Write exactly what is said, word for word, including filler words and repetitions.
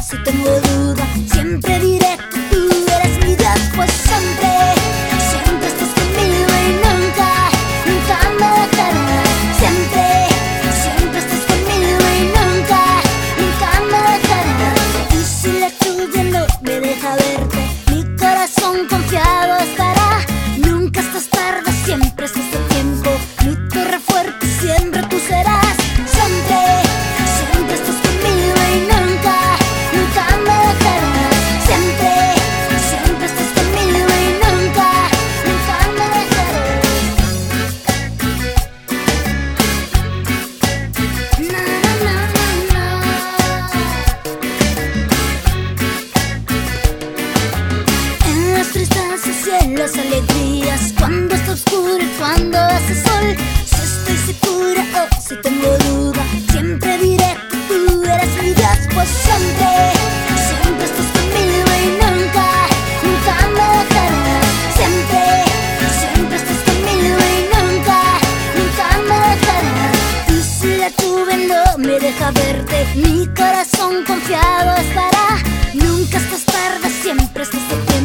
si tengo duda, siempre diré que tú eres mi Dios, pues siempre, siempre estás conmigo y nunca, nunca me dejarás. Siempre, siempre estás conmigo y nunca, nunca me dejarás. Y si la lluvia no me deja verte, mi corazón confiado estará. Nunca estás tarde, siempre estás a tiempo. Mi torre fuerte siempre tú serás. Siempre, siempre estás conmigo y nunca, nunca me dejarás. Siempre, siempre estás conmigo y nunca, nunca me dejarás. Na, na, na, na, na. En las tristezas y en las alegrías, cuando está oscuro y cuando hace sol, si estoy segura o si tengo duda, siempre diré que tú eres mi Dios, pues siempre, siempre estás conmigo y nunca, nunca me dejarás. Siempre, siempre estás conmigo y nunca, nunca me dejarás. Y si la lluvia no me deja verte, mi corazón confiado estará. Nunca estás tarde, siempre estás a tiempo.